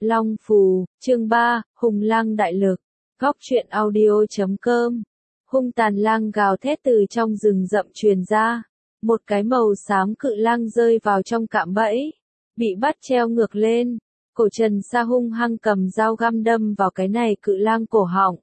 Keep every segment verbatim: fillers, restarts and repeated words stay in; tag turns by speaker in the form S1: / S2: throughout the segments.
S1: Long Phù, chương ba, Hung lang đại lực. Góc truyện audio chấm com. Hung tàn lang gào thét từ trong rừng rậm truyền ra. Một cái màu xám cự lang rơi vào trong cạm bẫy. Bị bắt treo ngược lên. Cổ Trần Sa hung hăng cầm dao găm đâm vào cái này cự lang cổ họng.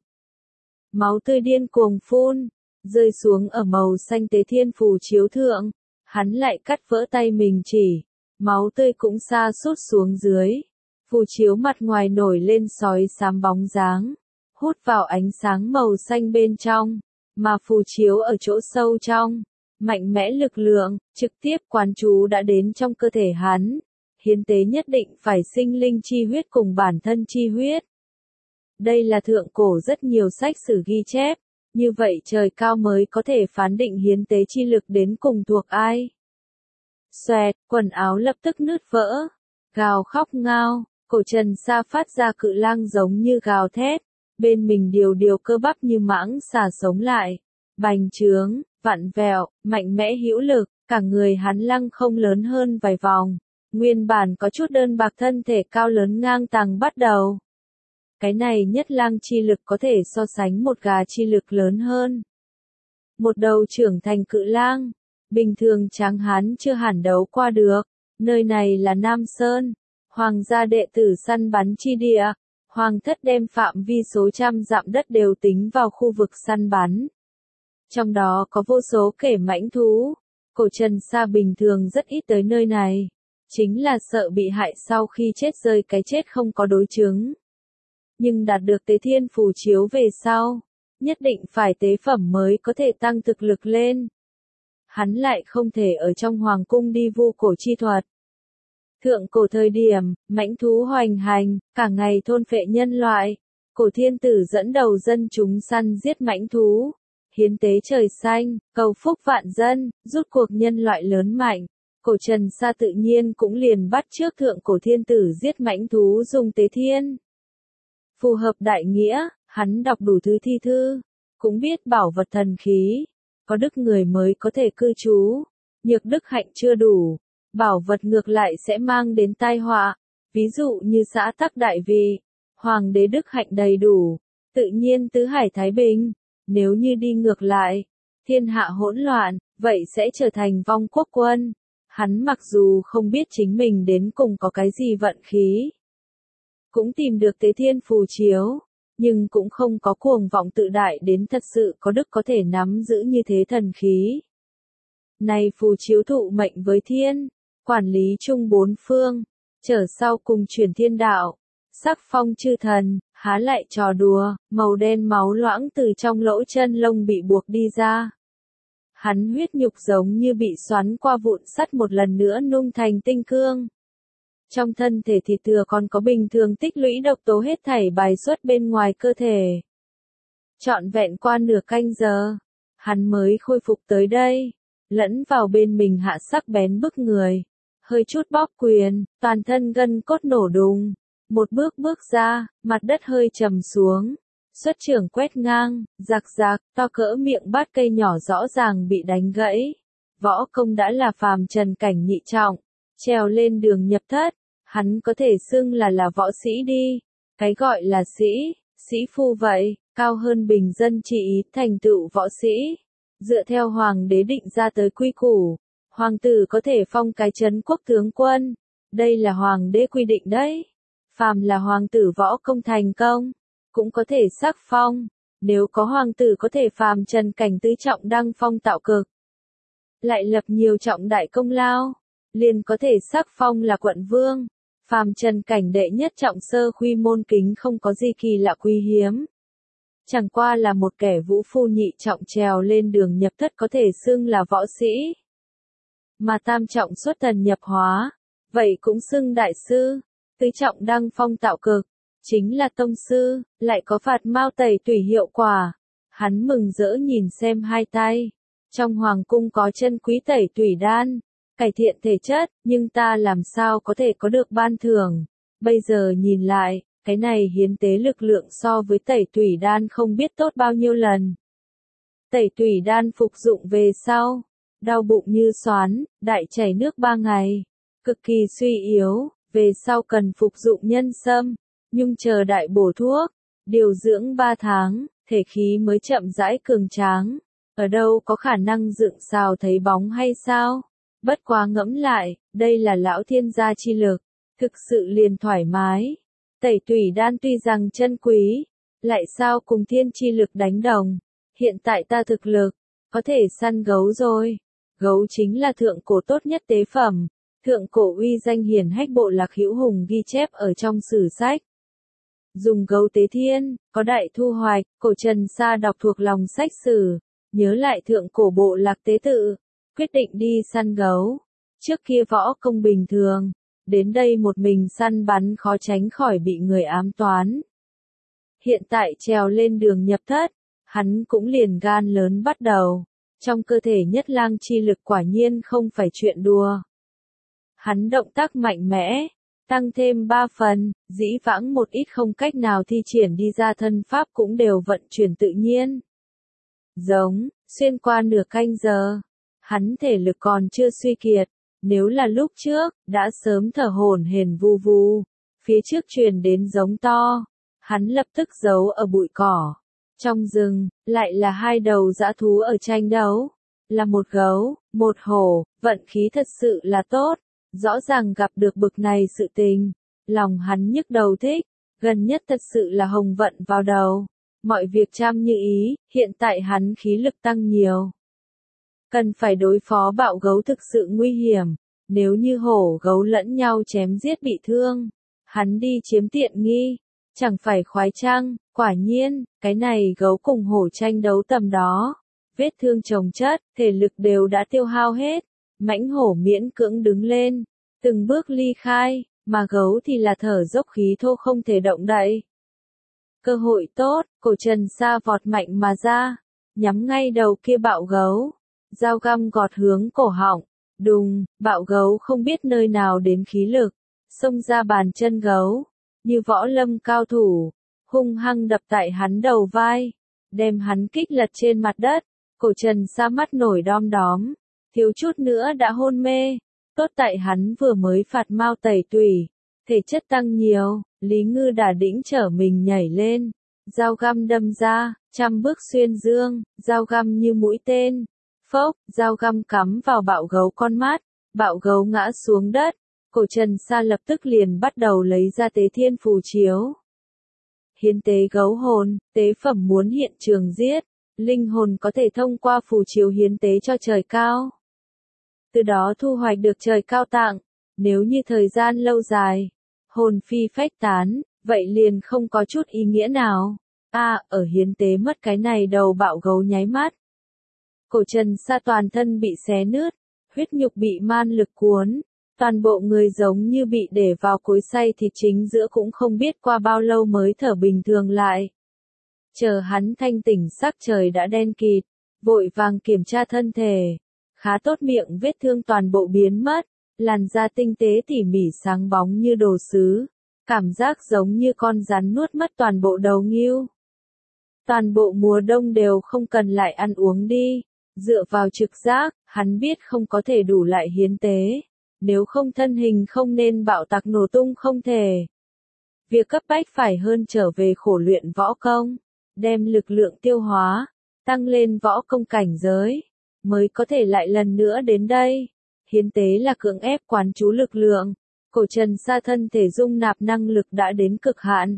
S1: Máu tươi điên cuồng phun, rơi xuống ở màu xanh tế thiên phù chiếu thượng. Hắn lại cắt vỡ tay mình chỉ. Máu tươi cũng sa sút xuống dưới. Phù chiếu mặt ngoài nổi lên sói xám bóng dáng, hút vào ánh sáng màu xanh bên trong, mà phù chiếu ở chỗ sâu trong, mạnh mẽ lực lượng, trực tiếp quán chú đã đến trong cơ thể hắn. Hiến tế nhất định phải sinh linh chi huyết cùng bản thân chi huyết. Đây là thượng cổ rất nhiều sách sử ghi chép, như vậy trời cao mới có thể phán định hiến tế chi lực đến cùng thuộc ai. Xoẹt, quần áo lập tức nứt vỡ, gào khóc ngao. Cổ Trần Sa phát ra cự lang giống như gào thét, bên mình điều điều cơ bắp như mãng xà sống lại, bành trướng, vặn vẹo, mạnh mẽ hữu lực, cả người hắn lăng không lớn hơn vài vòng, nguyên bản có chút đơn bạc thân thể cao lớn ngang tàng bắt đầu. Cái này nhất lang chi lực có thể so sánh một gà chi lực lớn hơn. Một đầu trưởng thành cự lang, bình thường tráng hán chưa hẳn đấu qua được, nơi này là Nam Sơn. Hoàng gia đệ tử săn bắn chi địa, hoàng thất đem phạm vi số trăm dặm đất đều tính vào khu vực săn bắn. Trong đó có vô số kẻ mãnh thú, Cổ Trần Sa bình thường rất ít tới nơi này, chính là sợ bị hại sau khi chết rơi cái chết không có đối chứng. Nhưng đạt được tế thiên phù chiếu về sau, nhất định phải tế phẩm mới có thể tăng thực lực lên. Hắn lại không thể ở trong hoàng cung đi vu cổ chi thuật. Thượng cổ thời điểm, mãnh thú hoành hành, cả ngày thôn phệ nhân loại. Cổ thiên tử dẫn đầu dân chúng săn giết mãnh thú, hiến tế trời xanh, cầu phúc vạn dân, rút cuộc nhân loại lớn mạnh. Cổ Trần Sa tự nhiên cũng liền bắt chước thượng cổ thiên tử giết mãnh thú dùng tế thiên. Phù hợp đại nghĩa, hắn đọc đủ thứ thi thư, cũng biết bảo vật thần khí, có đức người mới có thể cư trú, nhược đức hạnh chưa đủ. Bảo vật ngược lại sẽ mang đến tai họa, ví dụ như xã tắc đại vị, hoàng đế đức hạnh đầy đủ, tự nhiên tứ hải thái bình, nếu như đi ngược lại, thiên hạ hỗn loạn, vậy sẽ trở thành vong quốc quân. Hắn mặc dù không biết chính mình đến cùng có cái gì vận khí, cũng tìm được tế thiên phù chiếu, nhưng cũng không có cuồng vọng tự đại đến thật sự có đức có thể nắm giữ như thế thần khí. Này phù chiếu thụ mệnh với thiên, quản lý chung bốn phương, trở sau cùng truyền thiên đạo, sắc phong chư thần, há lại trò đùa, màu đen máu loãng từ trong lỗ chân lông bị buộc đi ra. Hắn huyết nhục giống như bị xoắn qua vụn sắt một lần nữa nung thành tinh cương. Trong thân thể thịt thừa còn có bình thường tích lũy độc tố hết thảy bài xuất bên ngoài cơ thể. Trọn vẹn qua nửa canh giờ, hắn mới khôi phục tới đây, lẫn vào bên mình hạ sắc bén bức người. Hơi chút bóp quyền, toàn thân gân cốt nổ đùng. Một bước bước ra, mặt đất hơi trầm xuống. Xuất trưởng quét ngang, rạc rạc, to cỡ miệng bát cây nhỏ rõ ràng bị đánh gãy. Võ công đã là phàm trần cảnh nhị trọng, trèo lên đường nhập thất. Hắn có thể xưng là là võ sĩ đi. Cái gọi là sĩ, sĩ phu vậy, cao hơn bình dân chỉ ý thành tựu võ sĩ. Dựa theo hoàng đế định ra tới quy củ. Hoàng tử có thể phong cái trấn quốc tướng quân, đây là hoàng đế quy định đấy. Phàm là hoàng tử võ công thành công, cũng có thể sắc phong, nếu có hoàng tử có thể phàm trần cảnh tứ trọng đăng phong tạo cực. Lại lập nhiều trọng đại công lao, liền có thể sắc phong là quận vương, phàm trần cảnh đệ nhất trọng sơ khuy môn kính không có gì kỳ lạ quý hiếm. Chẳng qua là một kẻ vũ phu nhị trọng trèo lên đường nhập thất có thể xưng là võ sĩ. Mà tam trọng xuất thần nhập hóa, vậy cũng xưng đại sư, tứ trọng đăng phong tạo cực, chính là tông sư, lại có phạt mao tẩy tủy hiệu quả. Hắn mừng rỡ nhìn xem hai tay, trong hoàng cung có chân quý tẩy tủy đan, cải thiện thể chất, nhưng ta làm sao có thể có được ban thưởng. Bây giờ nhìn lại, cái này hiến tế lực lượng so với tẩy tủy đan không biết tốt bao nhiêu lần. Tẩy tủy đan phục dụng về sau, đau bụng như xoắn, đại chảy nước ba ngày, cực kỳ suy yếu, về sau cần phục dụng nhân sâm, nhung chờ đại bổ thuốc, điều dưỡng ba tháng, thể khí mới chậm rãi cường tráng. Ở đâu có khả năng dựng xào thấy bóng hay sao? Bất quá ngẫm lại, đây là lão thiên gia chi lực, thực sự liền thoải mái. Tẩy tủy đan tuy rằng chân quý, lại sao cùng thiên chi lực đánh đồng. Hiện tại ta thực lực, có thể săn gấu rồi. Gấu chính là thượng cổ tốt nhất tế phẩm. Thượng cổ uy danh hiển hách bộ lạc Hữu Hùng ghi chép ở trong sử sách. Dùng gấu tế thiên, có đại thu hoạch, cổ Trần Sa đọc thuộc lòng sách sử, nhớ lại thượng cổ bộ lạc tế tự, quyết định đi săn gấu. Trước kia võ công bình thường, đến đây một mình săn bắn khó tránh khỏi bị người ám toán. Hiện tại trèo lên đường nhập thất, hắn cũng liền gan lớn bắt đầu. Trong cơ thể nhất lang chi lực quả nhiên không phải chuyện đùa. Hắn động tác mạnh mẽ, tăng thêm ba phần, dĩ vãng một ít không cách nào thi triển đi ra thân pháp cũng đều vận chuyển tự nhiên. Giống, xuyên qua nửa canh giờ, hắn thể lực còn chưa suy kiệt, nếu là lúc trước, đã sớm thở hổn hển vù vù, phía trước truyền đến giống to, hắn lập tức giấu ở bụi cỏ. Trong rừng, lại là hai đầu dã thú ở tranh đấu, là một gấu, một hổ, vận khí thật sự là tốt. Rõ ràng gặp được bực này sự tình, lòng hắn nhức đầu thích, gần nhất thật sự là hồng vận vào đầu, mọi việc chăm như ý, hiện tại hắn khí lực tăng nhiều. Cần phải đối phó bạo gấu thực sự nguy hiểm, nếu như hổ gấu lẫn nhau chém giết bị thương, hắn đi chiếm tiện nghi, chẳng phải khoái chăng, quả nhiên, cái này gấu cùng hổ tranh đấu tầm đó, vết thương chồng chất, thể lực đều đã tiêu hao hết. Mãnh hổ miễn cưỡng đứng lên, từng bước ly khai, mà gấu thì là thở dốc khí thô không thể động đậy. Cơ hội tốt, cổ Trần Sa vọt mạnh mà ra, nhắm ngay đầu kia bạo gấu, dao găm gọt hướng cổ họng, đùng, bạo gấu không biết nơi nào đến khí lực, xông ra bàn chân gấu, như võ lâm cao thủ, hung hăng đập tại hắn đầu vai, đem hắn kích lật trên mặt đất, cổ Trần Sa mắt nổi đom đóm. Thiếu chút nữa đã hôn mê, tốt tại hắn vừa mới phạt mau tẩy tủy, thể chất tăng nhiều, Lý Ngư đả đĩnh trở mình nhảy lên, dao găm đâm ra, trăm bước xuyên dương, dao găm như mũi tên, phốc, dao găm cắm vào bạo gấu con mắt, bạo gấu ngã xuống đất, cổ Trần Sa lập tức liền bắt đầu lấy ra tế thiên phù chiếu. Hiến tế gấu hồn, tế phẩm muốn hiện trường giết, linh hồn có thể thông qua phù chiếu hiến tế cho trời cao. Từ đó thu hoạch được trời cao tặng, nếu như thời gian lâu dài, hồn phi phách tán, vậy liền không có chút ý nghĩa nào. A, à, ở hiến tế mất cái này đầu bạo gấu nháy mắt. Cổ Trần Sa toàn thân bị xé nứt, huyết nhục bị man lực cuốn, toàn bộ người giống như bị để vào cối xay thịt chính giữa cũng không biết qua bao lâu mới thở bình thường lại. Chờ hắn thanh tỉnh sắc trời đã đen kịt, vội vàng kiểm tra thân thể. Khá tốt, miệng vết thương toàn bộ biến mất, làn da tinh tế tỉ mỉ sáng bóng như đồ sứ, cảm giác giống như con rắn nuốt mất toàn bộ đầu ngưu. Toàn bộ mùa đông đều không cần lại ăn uống đi, dựa vào trực giác, hắn biết không có thể đủ lại hiến tế, nếu không thân hình không nên bạo tạc nổ tung không thể. Việc cấp bách phải hơn trở về khổ luyện võ công, đem lực lượng tiêu hóa, tăng lên võ công cảnh giới, mới có thể lại lần nữa đến đây. Hiến tế là cưỡng ép quán trú lực lượng, cổ Trần Sa thân thể dung nạp năng lực đã đến cực hạn.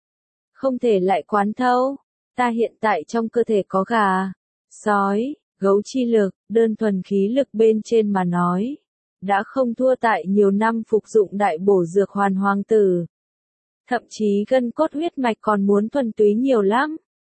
S1: Không thể lại quán thâu, ta hiện tại trong cơ thể có gà, sói, gấu chi lực, đơn thuần khí lực bên trên mà nói. Đã không thua tại nhiều năm phục dụng đại bổ dược hoàn hoàng tử. Thậm chí gân cốt huyết mạch còn muốn thuần túy nhiều lắm.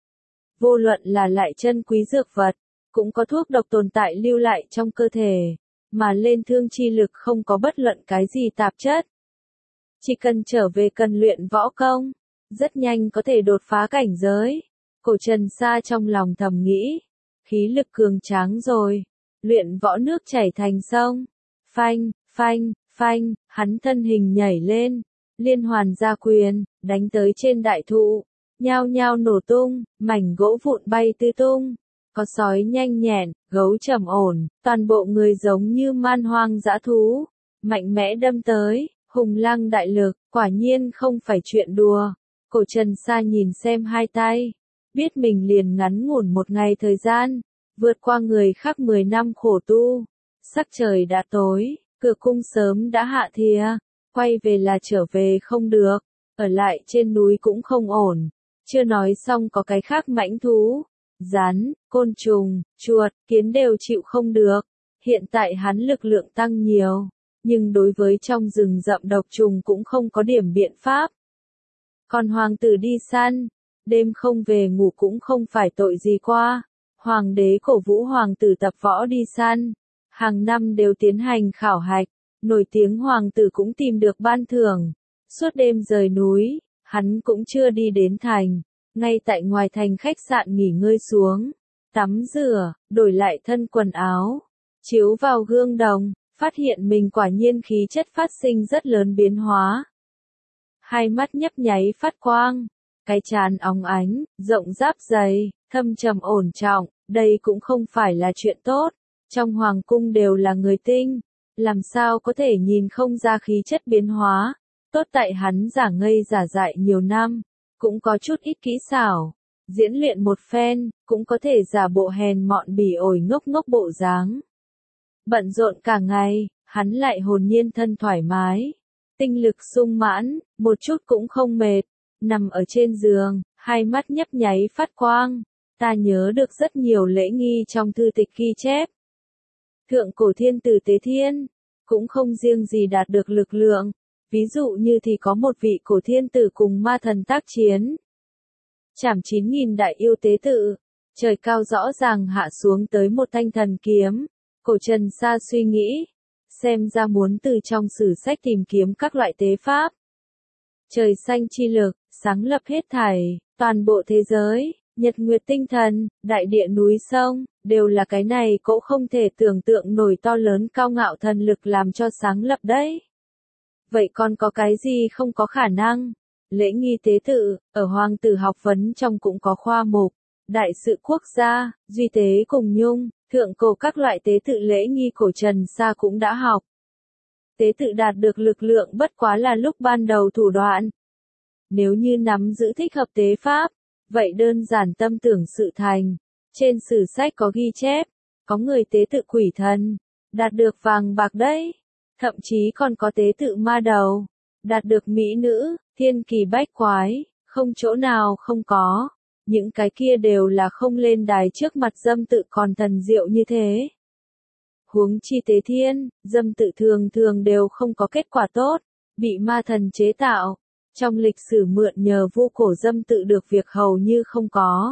S1: Vô luận là lại chân quý dược vật, cũng có thuốc độc tồn tại lưu lại trong cơ thể, mà lên thương chi lực không có bất luận cái gì tạp chất. Chỉ cần trở về cần luyện võ công, rất nhanh có thể đột phá cảnh giới. Cổ Trần Sa trong lòng thầm nghĩ, khí lực cường tráng rồi, luyện võ nước chảy thành sông. Phanh, phanh, phanh, hắn thân hình nhảy lên, liên hoàn ra quyền, đánh tới trên đại thụ, nhao nhao nổ tung, mảnh gỗ vụn bay tứ tung. Có sói nhanh nhẹn, gấu trầm ổn, toàn bộ người giống như man hoang dã thú, mạnh mẽ đâm tới, Hùng lăng đại lực, quả nhiên không phải chuyện đùa. Cổ Trần Sa nhìn xem hai tay, biết mình liền ngắn ngủn một ngày thời gian, vượt qua người khác mười năm khổ tu. Sắc trời đã tối, cửa cung sớm đã hạ thìa, quay về là trở về không được, ở lại trên núi cũng không ổn. Chưa nói xong có cái khác mãnh thú, rắn, côn trùng, chuột, kiến đều chịu không được. Hiện tại hắn lực lượng tăng nhiều, nhưng đối với trong rừng rậm độc trùng cũng không có điểm biện pháp. Còn hoàng tử đi săn, đêm không về ngủ cũng không phải tội gì qua. Hoàng đế cổ vũ hoàng tử tập võ đi săn, hàng năm đều tiến hành khảo hạch, nổi tiếng hoàng tử cũng tìm được ban thưởng. Suốt đêm rời núi, hắn cũng chưa đi đến thành, ngay tại ngoài thành khách sạn nghỉ ngơi xuống, tắm rửa, đổi lại thân quần áo, chiếu vào gương đồng, phát hiện mình quả nhiên khí chất phát sinh rất lớn biến hóa. Hai mắt nhấp nháy phát quang, cái trán óng ánh, rộng giáp dày, thâm trầm ổn trọng, đây cũng không phải là chuyện tốt. Trong hoàng cung đều là người tinh, làm sao có thể nhìn không ra khí chất biến hóa. Tốt tại hắn giả ngây giả dại nhiều năm, cũng có chút ít kỹ xảo, diễn luyện một phen, cũng có thể giả bộ hèn mọn bỉ ổi ngốc ngốc bộ dáng. Bận rộn cả ngày, hắn lại hồn nhiên thân thoải mái, tinh lực sung mãn, một chút cũng không mệt, nằm ở trên giường, hai mắt nhấp nháy phát quang. Ta nhớ được rất nhiều lễ nghi trong thư tịch ghi chép. Thượng cổ thiên tử Tế Thiên, cũng không riêng gì đạt được lực lượng, ví dụ như thì có một vị cổ thiên tử cùng ma thần tác chiến. Chảm chín nghìn đại yêu tế tự, trời cao rõ ràng hạ xuống tới một thanh thần kiếm. Cổ Trần Sa suy nghĩ, xem ra muốn từ trong sử sách tìm kiếm các loại tế pháp. Trời xanh chi lực, sáng lập hết thảy, toàn bộ thế giới, nhật nguyệt tinh thần, đại địa núi sông, đều là cái này cỗ không thể tưởng tượng nổi to lớn cao ngạo thần lực làm cho sáng lập đấy. Vậy còn có cái gì không có khả năng? Lễ nghi tế tự, ở hoàng tử học vấn trong cũng có khoa mục, đại sự quốc gia, duy tế cùng nhung, thượng cổ các loại tế tự lễ nghi Cổ Trần Sa cũng đã học. Tế tự đạt được lực lượng bất quá là lúc ban đầu thủ đoạn. Nếu như nắm giữ thích hợp tế pháp, vậy đơn giản tâm tưởng sự thành. Trên sử sách có ghi chép, có người tế tự quỷ thần, đạt được vàng bạc đấy. Thậm chí còn có tế tự ma đầu, đạt được mỹ nữ, thiên kỳ bách quái, không chỗ nào không có. Những cái kia đều là không lên đài trước mặt dâm tự còn thần diệu như thế. Huống chi Tế Thiên, dâm tự thường thường đều không có kết quả tốt, bị ma thần chế tạo. Trong lịch sử mượn nhờ vu cổ dâm tự được việc hầu như không có.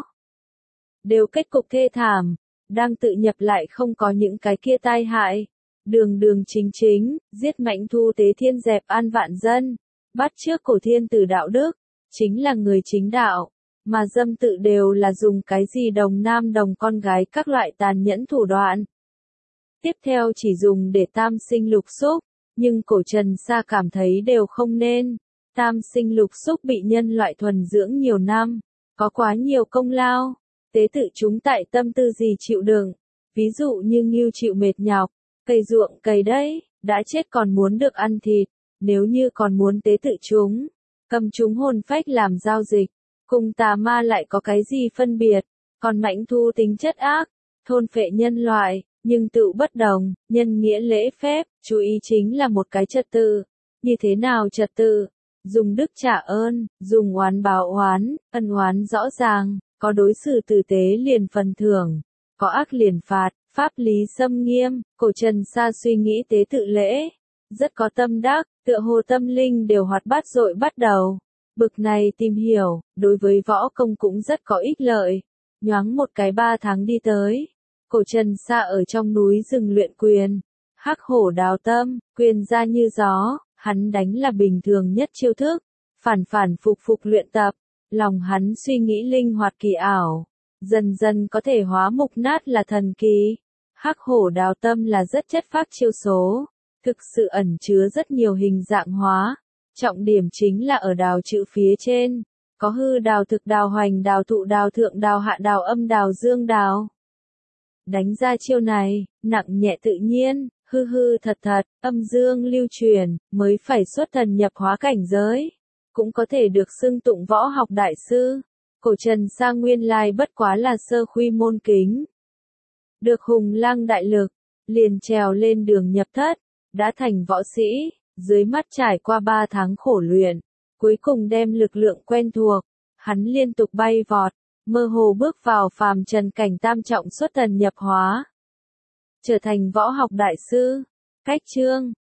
S1: Đều kết cục thê thảm, đang tự nhập lại không có những cái kia tai hại. Đường đường chính chính, giết mãnh thu Tế Thiên dẹp an vạn dân, bắt chước cổ thiên tử đạo đức, chính là người chính đạo, mà dâm tự đều là dùng cái gì đồng nam đồng con gái các loại tàn nhẫn thủ đoạn. Tiếp theo chỉ dùng để tam sinh lục xúc, nhưng Cổ Trần Sa cảm thấy đều không nên. Tam sinh lục xúc bị nhân loại thuần dưỡng nhiều năm, có quá nhiều công lao, tế tự chúng tại tâm tư gì chịu đựng, ví dụ như ngưu chịu mệt nhọc, cày ruộng cày đấy, đã chết còn muốn được ăn thịt, nếu như còn muốn tế tự chúng, cầm chúng hồn phách làm giao dịch, cùng tà ma lại có cái gì phân biệt, còn mãnh thu tính chất ác, thôn phệ nhân loại, nhưng tự bất đồng, nhân nghĩa lễ phép, chú ý chính là một cái trật tự, như thế nào trật tự? Dùng đức trả ơn, dùng oán báo oán, ân oán rõ ràng, có đối xử tử tế liền phần thưởng, có ác liền phạt, pháp lý xâm nghiêm. Cổ Trần Sa suy nghĩ tế tự lễ, rất có tâm đắc, tựa hồ tâm linh đều hoạt bát dội bắt đầu. Bực này tìm hiểu, đối với võ công cũng rất có ích lợi. Nhoáng một cái ba tháng đi tới, Cổ Trần Sa ở trong núi rừng luyện quyền, hắc hổ đào tâm, quyền ra như gió. Hắn đánh là bình thường nhất chiêu thức, phản phản phục phục luyện tập, lòng hắn suy nghĩ linh hoạt kỳ ảo, dần dần có thể hóa mục nát là thần kỳ. Hắc hổ đào tâm là rất chất phác chiêu số, thực sự ẩn chứa rất nhiều hình dạng hóa, trọng điểm chính là ở đào chữ phía trên, có hư đào thực đào hoành đào thụ đào thượng đào hạ đào âm đào dương đào. Đánh ra chiêu này, nặng nhẹ tự nhiên, Hư hư thật thật, âm dương lưu truyền, mới phải xuất thần nhập hóa cảnh giới. Cũng có thể được xưng tụng võ học đại sư. Cổ Trần Sang nguyên lai bất quá là sơ khuy môn kính. Được hùng lang đại lực, liền trèo lên đường nhập thất, đã thành võ sĩ, dưới mắt trải qua ba tháng khổ luyện, cuối cùng đem lực lượng quen thuộc, hắn liên tục bay vọt, mơ hồ bước vào phàm trần cảnh tam trọng xuất thần nhập hóa, trở thành võ học đại sư. Cách chương